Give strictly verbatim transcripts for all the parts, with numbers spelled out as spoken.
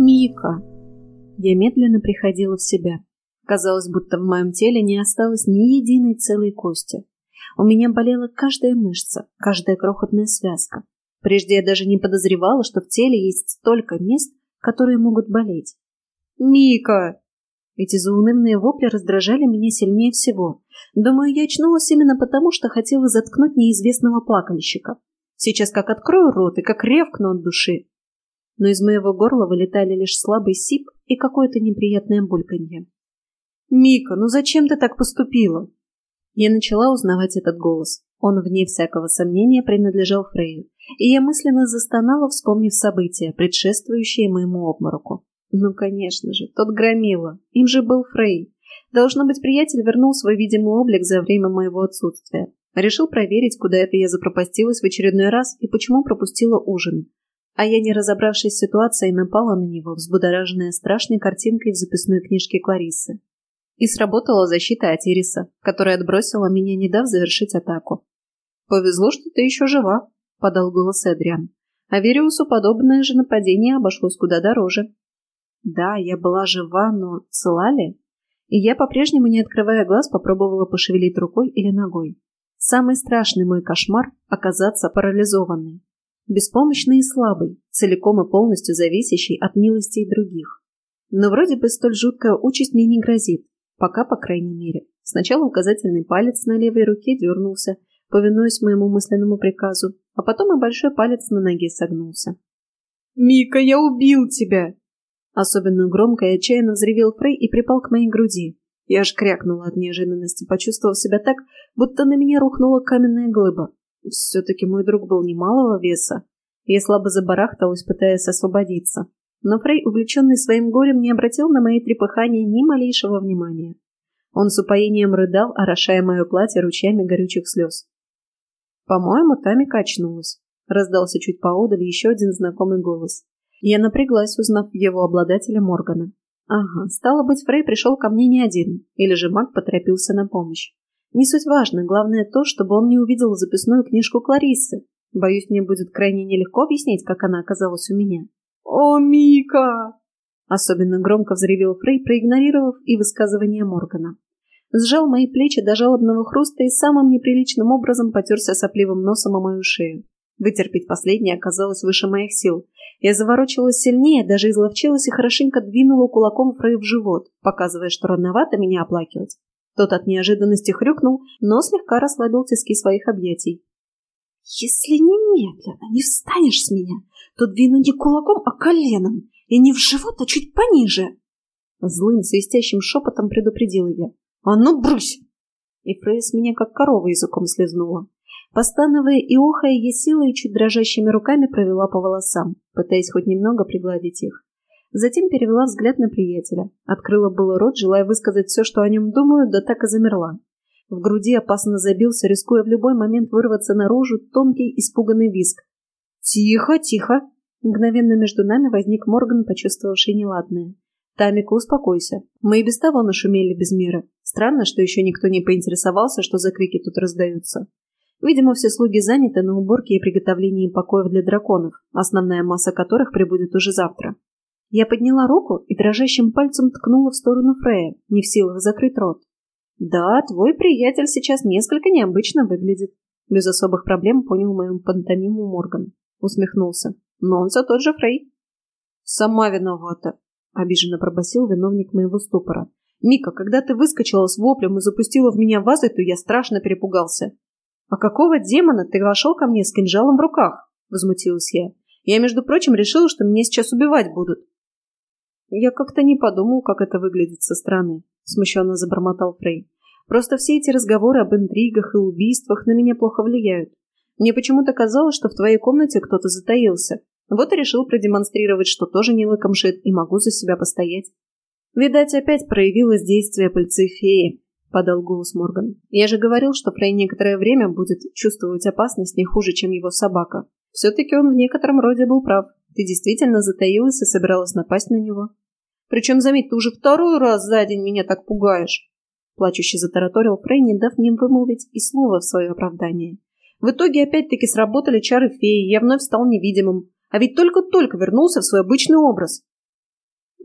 Мика. Я медленно приходила в себя. Казалось, будто в моем теле не осталось ни единой целой кости. У меня болела каждая мышца, каждая крохотная связка. Прежде я даже не подозревала, что в теле есть столько мест, которые могут болеть. «Мика!» Эти заунывные вопли раздражали меня сильнее всего. Думаю, я очнулась именно потому, что хотела заткнуть неизвестного плакальщика. Сейчас как открою рот и как ревкну от души. Но из моего горла вылетали лишь слабый сип и какое-то неприятное бульканье. «Мика, ну зачем ты так поступила?» Я начала узнавать этот голос. Он, вне всякого сомнения, принадлежал Фрею, и я мысленно застонала, вспомнив события, предшествующие моему обмороку. Ну, конечно же, тот громила. Им же был Фрей. Должно быть, приятель вернул свой видимый облик за время моего отсутствия. Решил проверить, куда это я запропастилась в очередной раз и почему пропустила ужин. А я, не разобравшись с ситуацией, напала на него, взбудораженная страшной картинкой в записной книжке Клариссы. И сработала защита от Ириса, которая отбросила меня, не дав завершить атаку. «Повезло, что ты еще жива», — подал голос Эдриан. А Вериусу подобное же нападение обошлось куда дороже. Да, я была жива, но цела ли? И я, по-прежнему не открывая глаз, попробовала пошевелить рукой или ногой. Самый страшный мой кошмар — оказаться парализованной. Беспомощный и слабый, целиком и полностью зависящий от милостей других. Но вроде бы столь жуткая участь мне не грозит. Пока, по крайней мере. Сначала указательный палец на левой руке дернулся, повинуясь моему мысленному приказу, а потом и большой палец на ноге согнулся. «Мика, я убил тебя!» Особенно громко и отчаянно взревел Фрей и припал к моей груди. Я аж крякнула от неожиданности, почувствовав себя так, будто на меня рухнула каменная глыба. Все-таки мой друг был немалого веса. Я слабо забарахталась, пытаясь освободиться. Но Фрей, увлеченный своим горем, не обратил на мои трепыхания ни малейшего внимания. Он с упоением рыдал, орошая мое платье ручьями горючих слез. «По-моему, Тамика очнулась», — раздался чуть поодаль еще один знакомый голос. Я напряглась, узнав его обладателя Моргана. Ага, стало быть, Фрей пришел ко мне не один, или же маг поторопился на помощь. Не суть важно, главное то, чтобы он не увидел записную книжку Клариссы. Боюсь, мне будет крайне нелегко объяснить, как она оказалась у меня. «О, Мика!» Особенно громко взревел Фрей, проигнорировав и высказывание Моргана. Сжал мои плечи до жалобного хруста и самым неприличным образом потерся сопливым носом о мою шею. Вытерпеть последнее оказалось выше моих сил. Я заворочилась сильнее, даже изловчилась и хорошенько двинула кулаком Фрею в живот, показывая, что рановато меня оплакивать. Тот от неожиданности хрюкнул, но слегка расслабил тиски своих объятий. «Если немедленно не встанешь с меня, то двину не кулаком, а коленом, и не в живот, а чуть пониже!» Злым, свистящим шепотом предупредила я. «А ну, брысь!» И Фрея с меня как корова языком слезнула. Постановая и охая, я силой и чуть дрожащими руками провела по волосам, пытаясь хоть немного пригладить их. Затем перевела взгляд на приятеля. Открыла было рот, желая высказать все, что о нем думаю, да так и замерла. В груди опасно забился, рискуя в любой момент вырваться наружу тонкий испуганный визг. «Тихо, тихо!» Мгновенно между нами возник Морган, почувствовавший неладное. «Тамика, успокойся. Мы и без того нашумели без меры. Странно, что еще никто не поинтересовался, что за крики тут раздаются. Видимо, все слуги заняты на уборке и приготовлении покоев для драконов, основная масса которых прибудет уже завтра». Я подняла руку и дрожащим пальцем ткнула в сторону Фрея, не в силах закрыть рот. «Да, твой приятель сейчас несколько необычно выглядит», — без особых проблем понял мою пантомиму Морган. Усмехнулся. «Но он все тот же Фрей». «Сама виновата», — обиженно пробасил виновник моего ступора. «Мика, когда ты выскочила с воплем и запустила в меня вазой, то я страшно перепугался». «А какого демона ты вошел ко мне с кинжалом в руках?» — возмутилась я. «Я, между прочим, решила, что меня сейчас убивать будут». «Я как-то не подумал, как это выглядит со стороны», — смущенно забормотал Фрей. «Просто все эти разговоры об интригах и убийствах на меня плохо влияют. Мне почему-то казалось, что в твоей комнате кто-то затаился. Вот и решил продемонстрировать, что тоже не лыком шит и могу за себя постоять». «Видать, опять проявилось действие пыльцы феи», — подал голос Морган. «Я же говорил, что Фрей некоторое время будет чувствовать опасность не хуже, чем его собака. Все-таки он в некотором роде был прав. Ты действительно затаилась и собиралась напасть на него». «Причем, заметь, ты уже второй раз за день меня так пугаешь!» Плачуще затараторил Фрей, не дав мне вымолвить и слова в свое оправдание. «В итоге опять-таки сработали чары феи, я вновь стал невидимым. А ведь только-только вернулся в свой обычный образ».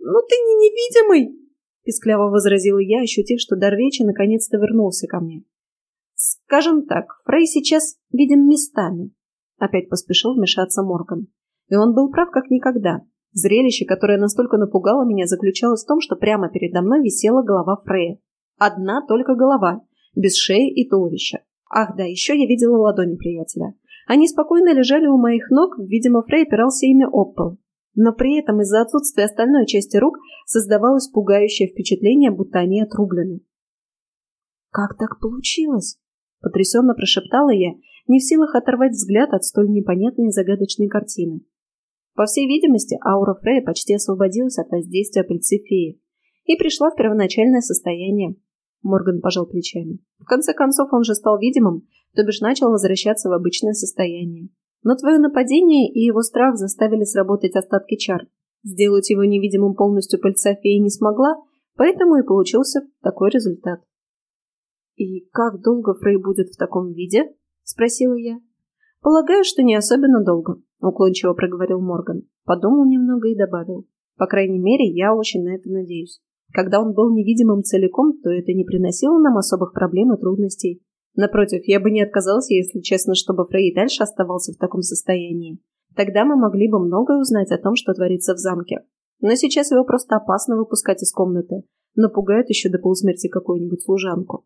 ну ты не невидимый!» — пискляво возразила я, ощутив, что дар речи наконец-то вернулся ко мне. «Скажем так, Фрей сейчас видим местами», — опять поспешил вмешаться Морган. И он был прав как никогда. Зрелище, которое настолько напугало меня, заключалось в том, что прямо передо мной висела голова Фрея. Одна только голова, без шеи и туловища. Ах да, еще я видела ладони приятеля. Они спокойно лежали у моих ног, видимо, Фрей опирался ими об пол. Но при этом из-за отсутствия остальной части рук создавалось пугающее впечатление, будто они отрублены. «Как так получилось?» — потрясенно прошептала я, не в силах оторвать взгляд от столь непонятной и загадочной картины. По всей видимости, аура Фрея почти освободилась от воздействия пыльцы феи и пришла в первоначальное состояние. Морган пожал плечами. В конце концов, он же стал видимым, то бишь начал возвращаться в обычное состояние. Но твое нападение и его страх заставили сработать остатки чар. Сделать его невидимым полностью пыльца феи не смогла, поэтому и получился такой результат. «И как долго Фрей будет в таком виде?» — спросила я. «Полагаю, что не особенно долго», — уклончиво проговорил Морган. Подумал немного и добавил. «По крайней мере, я очень на это надеюсь. Когда он был невидимым целиком, то это не приносило нам особых проблем и трудностей. Напротив, я бы не отказался, если честно, чтобы Фрей и дальше оставался в таком состоянии. Тогда мы могли бы многое узнать о том, что творится в замке. Но сейчас его просто опасно выпускать из комнаты. Напугает еще до полусмерти какую-нибудь служанку».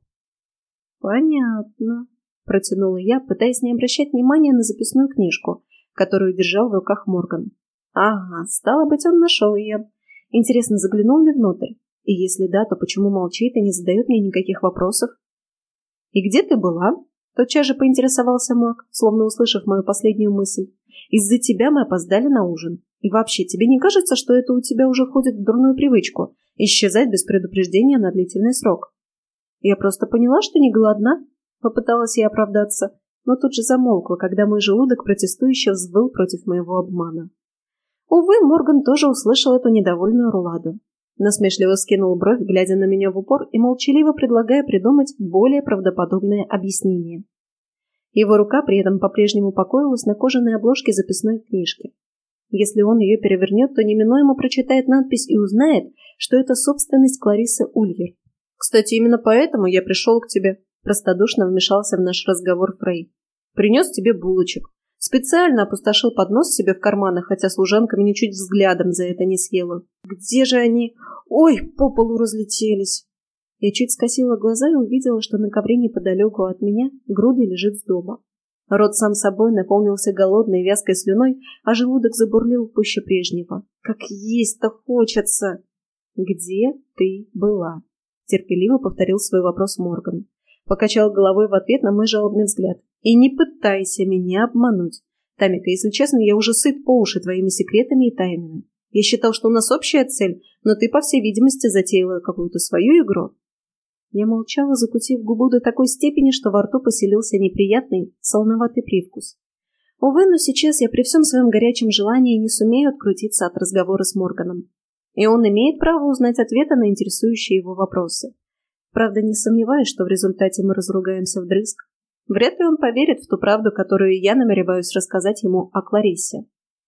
«Понятно», — протянула я, пытаясь не обращать внимания на записную книжку, которую держал в руках Морган. «Ага, стало быть, он нашел ее. Интересно, заглянул ли внутрь? И если да, то почему молчит и не задает мне никаких вопросов?» «И где ты была?» — тотчас же поинтересовался маг, словно услышав мою последнюю мысль. «Из-за тебя мы опоздали на ужин. И вообще, тебе не кажется, что это у тебя уже входит в дурную привычку — исчезать без предупреждения на длительный срок?» «Я просто поняла, что не голодна», — попыталась я оправдаться, но тут же замолкла, когда мой желудок протестующе взвыл против моего обмана. Увы, Морган тоже услышал эту недовольную руладу. Насмешливо скинул бровь, глядя на меня в упор и молчаливо предлагая придумать более правдоподобное объяснение. Его рука при этом по-прежнему покоилась на кожаной обложке записной книжки. Если он ее перевернет, то неминуемо прочитает надпись и узнает, что это собственность Клариссы Ульер. «Кстати, именно поэтому я пришел к тебе», — простодушно вмешался в наш разговор Фрей. «Принес тебе булочек. Специально опустошил поднос себе в карманах, хотя служанка меня чуть взглядом за это не съела. Где же они? Ой, по полу разлетелись!» Я чуть скосила глаза и увидела, что на ковре неподалеку от меня грудой лежит с дома. Рот сам собой наполнился голодной вязкой слюной, а желудок забурлил пуще прежнего. «Как есть-то хочется!» «Где ты была?» — терпеливо повторил свой вопрос Морган. Покачал головой в ответ на мой жалобный взгляд. «И не пытайся меня обмануть. Тамика, если честно, я уже сыт по уши твоими секретами и тайнами. Я считал, что у нас общая цель, но ты, по всей видимости, затеяла какую-то свою игру». Я молчала, закусив губу до такой степени, что во рту поселился неприятный, солоноватый привкус. Увы, но сейчас я при всем своем горячем желании не сумею открутиться от разговора с Морганом. И он имеет право узнать ответы на интересующие его вопросы. Правда, не сомневаюсь, что в результате мы разругаемся вдрызг. Вряд ли он поверит в ту правду, которую я намереваюсь рассказать ему о Клариссе.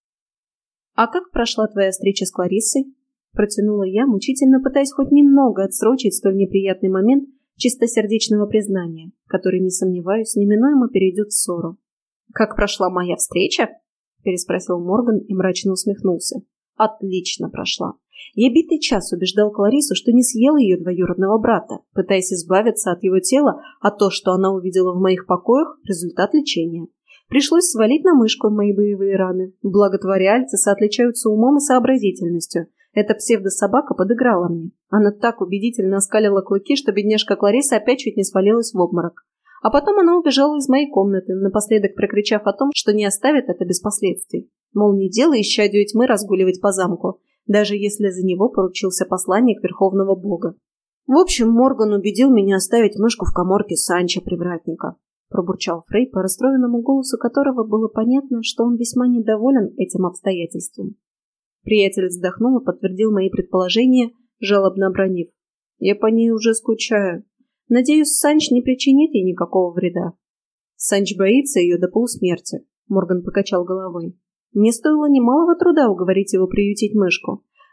«А как прошла твоя встреча с Клариссой?» — протянула я, мучительно пытаясь хоть немного отсрочить столь неприятный момент чистосердечного признания, который, не сомневаюсь, неминуемо перейдет в ссору. «Как прошла моя встреча?» — переспросил Морган и мрачно усмехнулся. «Отлично прошла. Я битый час убеждал Клариссу, что не съел ее двоюродного брата, пытаясь избавиться от его тела, а то, что она увидела в моих покоях, — результат лечения. Пришлось свалить на мышку мои боевые раны. Благо твориальцы отличаются умом и сообразительностью. Эта псевдособака подыграла мне. Она так убедительно оскалила клыки, что бедняжка Кларисса опять чуть не свалилась в обморок. А потом она убежала из моей комнаты, напоследок прокричав о том, что не оставит это без последствий. Мол, не дело исчадию тьмы разгуливать по замку, даже если за него поручился посланник Верховного Бога. В общем, Морган убедил меня оставить мышку в каморке Санчо-привратника, пробурчал Фрей, по расстроенному голосу которого было понятно, что он весьма недоволен этим обстоятельством. Приятель вздохнул и подтвердил мои предположения, жалобно обронив. «Я по ней уже скучаю. Надеюсь, Санч не причинит ей никакого вреда». «Санч боится ее до полусмерти», — Морган покачал головой. «Мне стоило немалого труда уговорить его приютить мышку.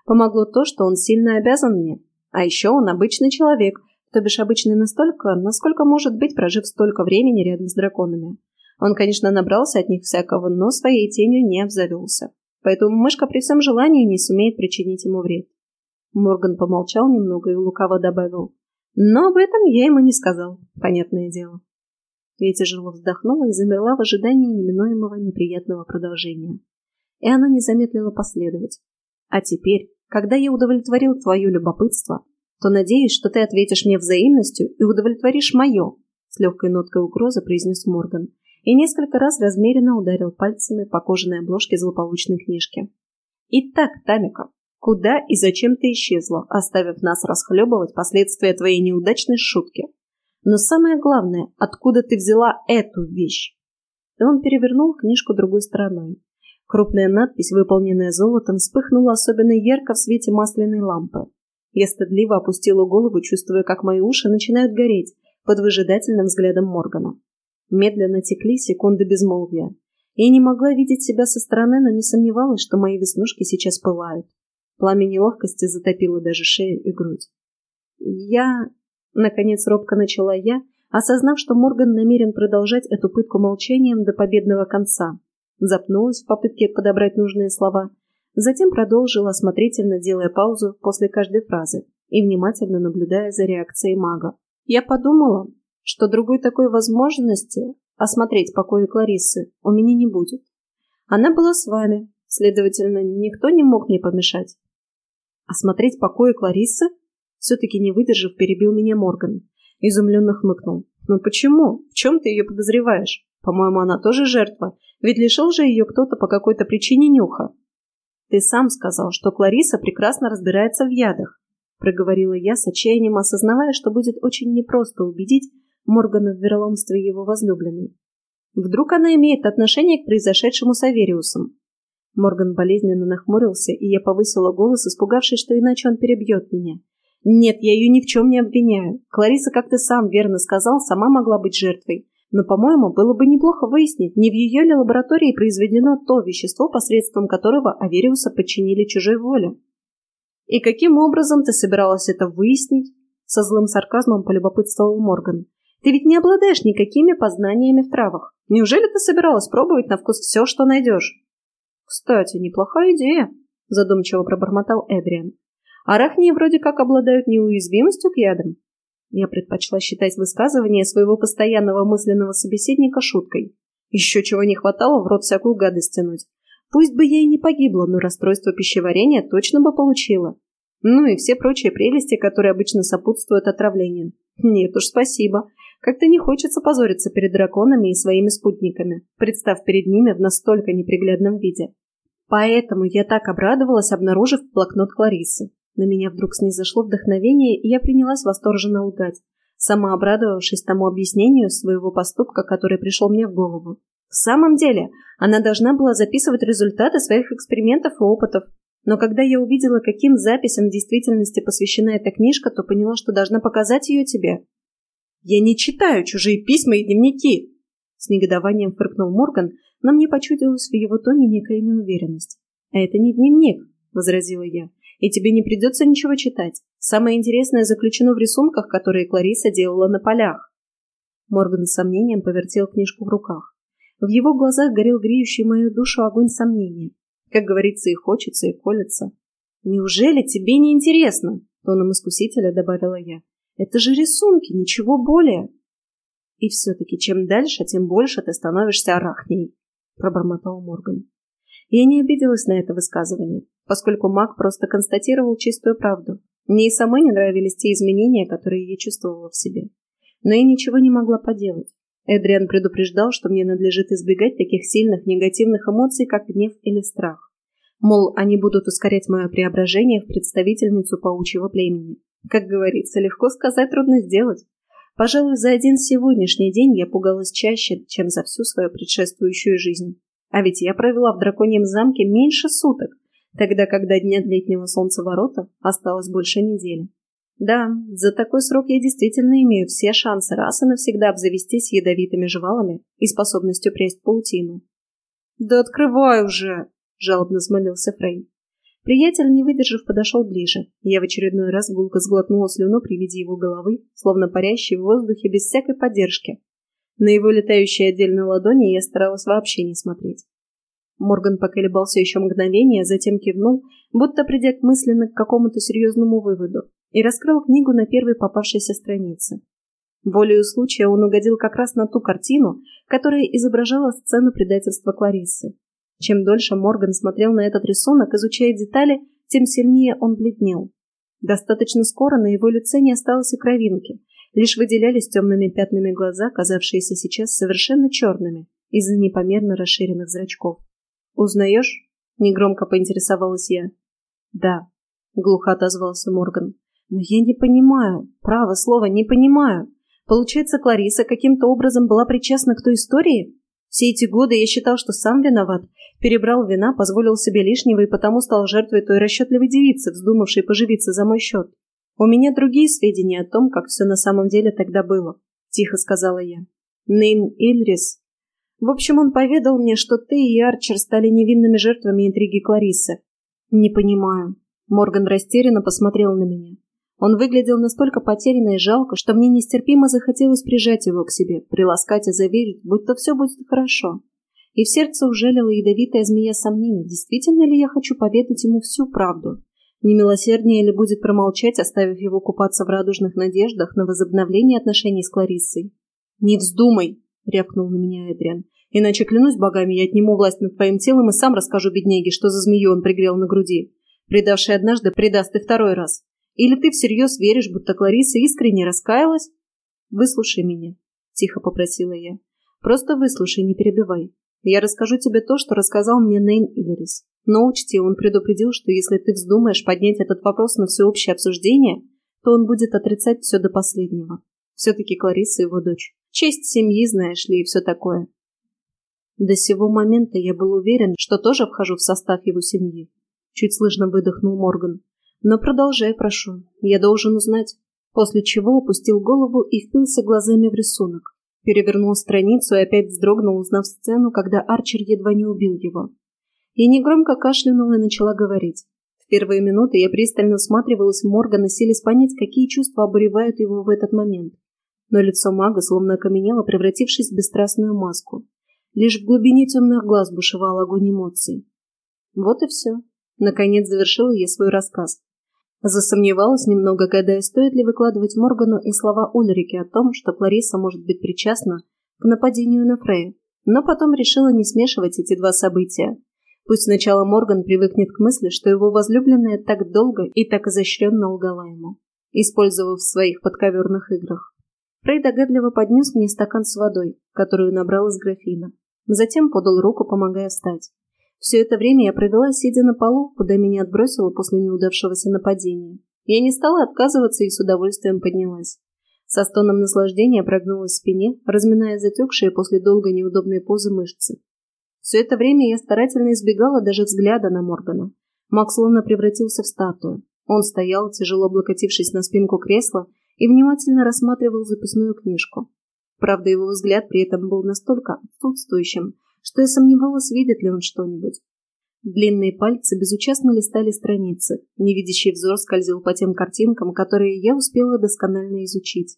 Помогло то, что он сильно обязан мне. А еще он обычный человек, то бишь обычный настолько, насколько может быть, прожив столько времени рядом с драконами. Он, конечно, набрался от них всякого, но своей тенью не обзавелся. Поэтому мышка при всем желании не сумеет причинить ему вред. Морган помолчал немного и лукаво добавил. Но об этом я ему не сказал, понятное дело. Я тяжело вздохнула и замерла в ожидании неминуемого неприятного продолжения. И оно не замедлило последовать. А теперь, когда я удовлетворил твое любопытство, то надеюсь, что ты ответишь мне взаимностью и удовлетворишь мое, с легкой ноткой угрозы произнес Морган и несколько раз размеренно ударил пальцами по кожаной обложке злополучной книжки. Итак, Тамика, куда и зачем ты исчезла, оставив нас расхлебывать последствия твоей неудачной шутки? Но самое главное, откуда ты взяла эту вещь? И он перевернул книжку другой стороной. Крупная надпись, выполненная золотом, вспыхнула особенно ярко в свете масляной лампы. Я стыдливо опустила голову, чувствуя, как мои уши начинают гореть под выжидательным взглядом Моргана. Медленно текли секунды безмолвия. Я не могла видеть себя со стороны, но не сомневалась, что мои веснушки сейчас пылают. Пламя неловкости затопило даже шею и грудь. Я... Наконец робко начала я, осознав, что Морган намерен продолжать эту пытку молчанием до победного конца. Запнулась в попытке подобрать нужные слова, затем продолжила, осмотрительно делая паузу после каждой фразы и внимательно наблюдая за реакцией мага. Я подумала, что другой такой возможности осмотреть покои Клариссы у меня не будет. Она была с вами, следовательно, никто не мог мне помешать. Осмотреть покои Клариссы? Все-таки не выдержав, перебил меня Морган. Изумленно хмыкнул. «Но почему? В чем ты ее подозреваешь? По-моему, она тоже жертва. Ведь лишил же ее кто-то по какой-то причине нюха». «Ты сам сказал, что Кларисса прекрасно разбирается в ядах», проговорила я с отчаянием, осознавая, что будет очень непросто убедить Моргана в вероломстве его возлюбленной. «Вдруг она имеет отношение к произошедшему с Авериусом?» Морган болезненно нахмурился, и я повысила голос, испугавшись, что иначе он перебьет меня. «Нет, я ее ни в чем не обвиняю. Кларисса, как ты сам верно сказал, сама могла быть жертвой. Но, по-моему, было бы неплохо выяснить, не в ее ли лаборатории произведено то вещество, посредством которого Авериуса подчинили чужой воле». «И каким образом ты собиралась это выяснить?» Со злым сарказмом полюбопытствовал Морган. «Ты ведь не обладаешь никакими познаниями в травах. Неужели ты собиралась пробовать на вкус все, что найдешь?» «Кстати, неплохая идея», задумчиво пробормотал Эдриан. «Арахнии вроде как обладают неуязвимостью к ядам». Я предпочла считать высказывание своего постоянного мысленного собеседника шуткой. Еще чего не хватало в рот всякую гадость тянуть. Пусть бы я и не погибла, но расстройство пищеварения точно бы получила. Ну и все прочие прелести, которые обычно сопутствуют отравлению. Нет уж, спасибо. Как-то не хочется позориться перед драконами и своими спутниками, представ перед ними в настолько неприглядном виде. Поэтому я так обрадовалась, обнаружив блокнот Клариссы. На меня вдруг снизошло вдохновение, и я принялась восторженно лгать, сама обрадовавшись тому объяснению своего поступка, который пришел мне в голову. В самом деле, она должна была записывать результаты своих экспериментов и опытов, но когда я увидела, каким записям в действительности посвящена эта книжка, то поняла, что должна показать ее тебе. «Я не читаю чужие письма и дневники!» С негодованием фыркнул Морган, но мне почудилась в его тоне некая неуверенность. «А это не дневник», — возразила я, — «и тебе не придется ничего читать. Самое интересное заключено в рисунках, которые Кларисса делала на полях». Морган с сомнением повертел книжку в руках. В его глазах горел греющий мою душу огонь сомнения. Как говорится, и хочется, и колется. «Неужели тебе не интересно?» — тоном искусителя добавила я. «Это же рисунки, ничего более». «И все-таки, чем дальше, тем больше ты становишься арахнией», — пробормотал Морган. Я не обиделась на это высказывание, поскольку маг просто констатировал чистую правду. Мне и самой не нравились те изменения, которые я чувствовала в себе. Но я ничего не могла поделать. Эдриан предупреждал, что мне надлежит избегать таких сильных негативных эмоций, как гнев или страх. Мол, они будут ускорять мое преображение в представительницу паучьего племени. Как говорится, легко сказать, трудно сделать. Пожалуй, за один сегодняшний день я пугалась чаще, чем за всю свою предшествующую жизнь. А ведь я провела в драконьем замке меньше суток, тогда как до дня летнего солнцеворота осталось больше недели. Да, за такой срок я действительно имею все шансы раз и навсегда обзавестись ядовитыми жвалами и способностью прясть паутину. «Да открывай уже!» — жалобно взмолился Фрей. Приятель, не выдержав, подошел ближе. Я в очередной раз гулко сглотнула слюну при виде его головы, словно парящей в воздухе без всякой поддержки. На его летающие отдельные ладони я старалась вообще не смотреть. Морган поколебался еще мгновение, затем кивнул, будто придя к мысленно к какому-то серьезному выводу, и раскрыл книгу на первой попавшейся странице. Волею случая он угодил как раз на ту картину, которая изображала сцену предательства Клариссы. Чем дольше Морган смотрел на этот рисунок, изучая детали, тем сильнее он бледнел. Достаточно скоро на его лице не осталось и кровинки, лишь выделялись темными пятнами глаза, казавшиеся сейчас совершенно черными из-за непомерно расширенных зрачков. «Узнаешь?» — негромко поинтересовалась я. «Да», — глухо отозвался Морган. «Но я не понимаю, право слово, не понимаю. Получается, Кларисса каким-то образом была причастна к той истории? Все эти годы я считал, что сам виноват, перебрал вина, позволил себе лишнего и потому стал жертвой той расчетливой девицы, вздумавшей поживиться за мой счет. У меня другие сведения о том, как все на самом деле тогда было», — тихо сказала я. «Нейн Ильрис. В общем, он поведал мне, что ты и Арчер стали невинными жертвами интриги Клариссы». «Не понимаю». Морган растерянно посмотрел на меня. Он выглядел настолько потерянно и жалко, что мне нестерпимо захотелось прижать его к себе, приласкать и заверить, будто все будет хорошо. И в сердце ужалила ядовитая змея сомнений, действительно ли я хочу поведать ему всю правду. Не милосерднее ли будет промолчать, оставив его купаться в радужных надеждах на возобновление отношений с Клариссой? «Не вздумай!» — рявкнул на меня Эдриан. «Иначе, клянусь богами, я отниму власть над твоим телом и сам расскажу бедняге, что за змею он пригрел на груди. Предавший однажды, предаст и второй раз. Или ты всерьез веришь, будто Кларисса искренне раскаялась?» «Выслушай меня», — тихо попросила я. «Просто выслушай, не перебивай. Я расскажу тебе то, что рассказал мне Нейн Ильрис. Но учти, он предупредил, что если ты вздумаешь поднять этот вопрос на всеобщее обсуждение, то он будет отрицать все до последнего. Все-таки Кларисса его дочь. Честь семьи, знаешь ли, и все такое». До сего момента я был уверен, что тоже вхожу в состав его семьи. Чуть слышно выдохнул Морган. «Но продолжай, прошу. Я должен узнать». После чего опустил голову и впился глазами в рисунок. Перевернул страницу и опять вздрогнул, узнав сцену, когда Арчер едва не убил его. Я негромко кашлянула и начала говорить. В первые минуты я пристально всматривалась в Моргана, силясь понять, какие чувства обуревают его в этот момент. Но лицо мага словно окаменело, превратившись в бесстрастную маску. Лишь в глубине темных глаз бушевал огонь эмоций. Вот и все. Наконец завершила я свой рассказ. Засомневалась немного, гадая, стоит ли выкладывать Моргану и слова Ульрики о том, что Кларисса может быть причастна к нападению на Фрея, но потом решила не смешивать эти два события. Пусть сначала Морган привыкнет к мысли, что его возлюбленная так долго и так изощренно лгала ему, использовав в своих подковерных играх. Фрей догадливо поднес мне стакан с водой, которую набрал из графина. Затем подал руку, помогая встать. Все это время я провела, сидя на полу, куда меня отбросило после неудавшегося нападения. Я не стала отказываться и с удовольствием поднялась. Со стоном наслаждения прогнулась в спине, разминая затекшие после долгой неудобной позы мышцы. Все это время я старательно избегала даже взгляда на Моргана. Маг словно превратился в статую. Он стоял, тяжело облокотившись на спинку кресла, и внимательно рассматривал записную книжку. Правда, его взгляд при этом был настолько отсутствующим, что я сомневалась, видит ли он что-нибудь. Длинные пальцы безучастно листали страницы, невидящий взор скользил по тем картинкам, которые я успела досконально изучить.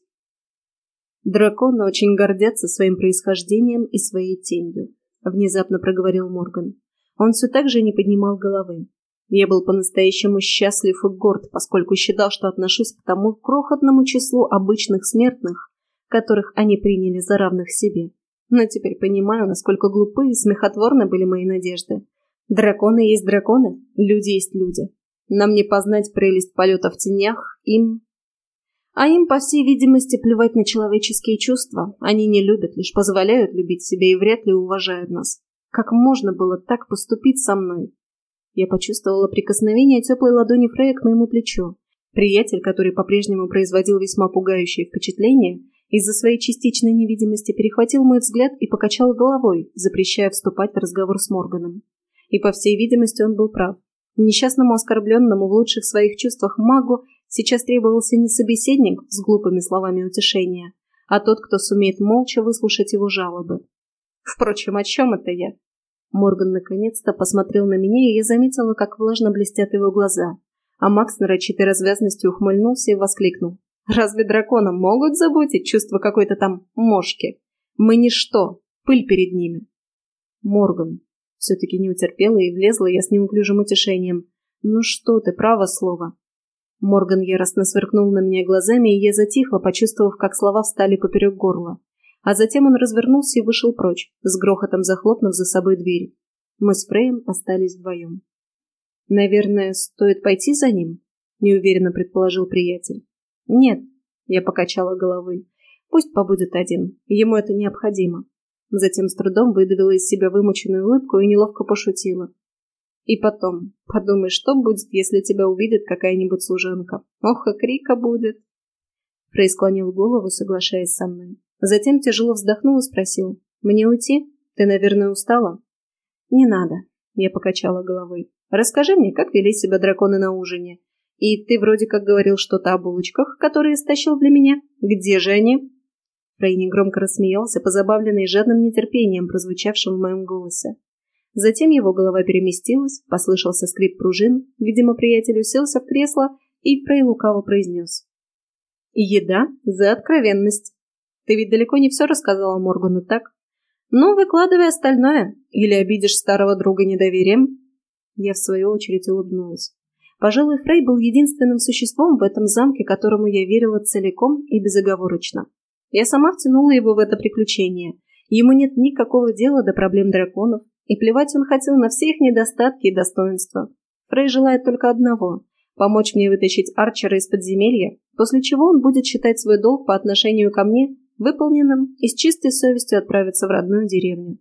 «Драконы очень гордятся своим происхождением и своей тенью», — внезапно проговорил Морган. Он все так же не поднимал головы. Я был по-настоящему счастлив и горд, поскольку считал, что отношусь к тому крохотному числу обычных смертных, которых они приняли за равных себе. Но теперь понимаю, насколько глупы и смехотворны были мои надежды. Драконы есть драконы, люди есть люди. Нам не познать прелесть полета в тенях, им... А им, по всей видимости, плевать на человеческие чувства. Они не любят, лишь позволяют любить себя и вряд ли уважают нас. Как можно было так поступить со мной? Я почувствовала прикосновение теплой ладони Фрея к моему плечу. Приятель, который по-прежнему производил весьма пугающее впечатление, из-за своей частичной невидимости перехватил мой взгляд и покачал головой, запрещая вступать в разговор с Морганом. И, по всей видимости, он был прав. Несчастному оскорбленному в лучших своих чувствах магу сейчас требовался не собеседник с глупыми словами утешения, а тот, кто сумеет молча выслушать его жалобы. Впрочем, о чем это я? Морган наконец-то посмотрел на меня, и я заметила, как влажно блестят его глаза. А Макс нарочитой развязностью ухмыльнулся и воскликнул. «Разве драконы могут заботить чувство какой-то там мошки? Мы ничто, пыль перед ними». «Морган». Все-таки не утерпела и влезла я с неуклюжим утешением. «Ну что ты, право слово». Морган яростно сверкнул на меня глазами, и я затихла, почувствовав, как слова встали поперек горла. А затем он развернулся и вышел прочь, с грохотом захлопнув за собой дверь. Мы с Фреем остались вдвоем. «Наверное, стоит пойти за ним?» – неуверенно предположил приятель. «Нет», – я покачала головой. «Пусть побудет один, ему это необходимо». Затем с трудом выдавила из себя вымученную улыбку и неловко пошутила. «И потом, подумай, что будет, если тебя увидит какая-нибудь служанка? Ох, и крика будет!» Фрей склонил голову, соглашаясь со мной. Затем тяжело вздохнул и спросил. «Мне уйти? Ты, наверное, устала?» «Не надо», — я покачала головой. «Расскажи мне, как вели себя драконы на ужине. И ты вроде как говорил что-то о булочках, которые стащил для меня. Где же они?» Фрей негромко рассмеялся, позабавленный жадным нетерпением, прозвучавшим в моем голосе. Затем его голова переместилась, послышался скрип пружин, видимо, приятель уселся в кресло, и Фрей лукаво произнес. «Еда за откровенность. Ты ведь далеко не все рассказала Моргану, так? Ну, выкладывай остальное, или обидишь старого друга недоверием?» Я, в свою очередь, улыбнулась. Пожалуй, Фрей был единственным существом в этом замке, которому я верила целиком и безоговорочно. Я сама втянула его в это приключение. Ему нет никакого дела до проблем драконов, и плевать он хотел на все их недостатки и достоинства. Фрей желает только одного – помочь мне вытащить Арчера из подземелья, после чего он будет считать свой долг по отношению ко мне выполненным и с чистой совестью отправиться в родную деревню.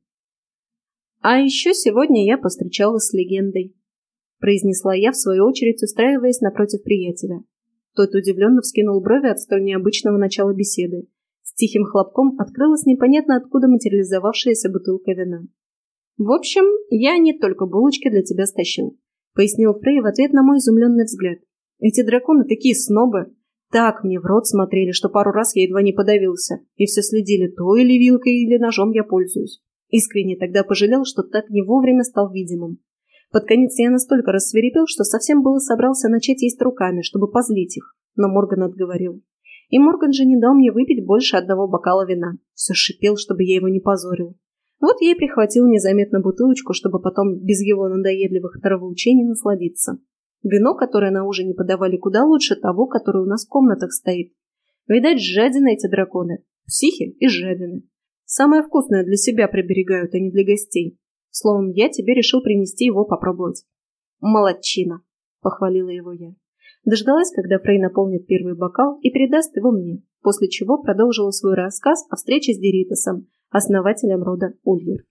«А еще сегодня я повстречалась с легендой», – произнесла я, в свою очередь устраиваясь напротив приятеля. Тот удивленно вскинул брови от столь необычного начала беседы. С тихим хлопком открылась непонятно откуда материализовавшаяся бутылка вина. «В общем, я не только булочки для тебя стащил», — пояснил Фрей в ответ на мой изумленный взгляд. «Эти драконы такие снобы. Так мне в рот смотрели, что пару раз я едва не подавился, и все следили, то или вилкой, или ножом я пользуюсь. Искренне тогда пожалел, что так не вовремя стал видимым. Под конец я настолько рассвирепел, что совсем было собрался начать есть руками, чтобы позлить их, но Морган отговорил. И Морган же не дал мне выпить больше одного бокала вина. Все шипел, чтобы я его не позорил. Вот я и прихватил незаметно бутылочку, чтобы потом без его надоедливых нравоучений насладиться. Вино, которое на ужине подавали, куда лучше того, которое у нас в комнатах стоит. Видать, жадины эти драконы. Психи и жадины. Самое вкусное для себя приберегают, а не для гостей. Словом, я тебе решил принести его попробовать. «Молодчина!» – похвалила его я. Дождалась, когда Фрей наполнит первый бокал и передаст его мне, после чего продолжила свой рассказ о встрече с Деритасом, основателем рода Ульер.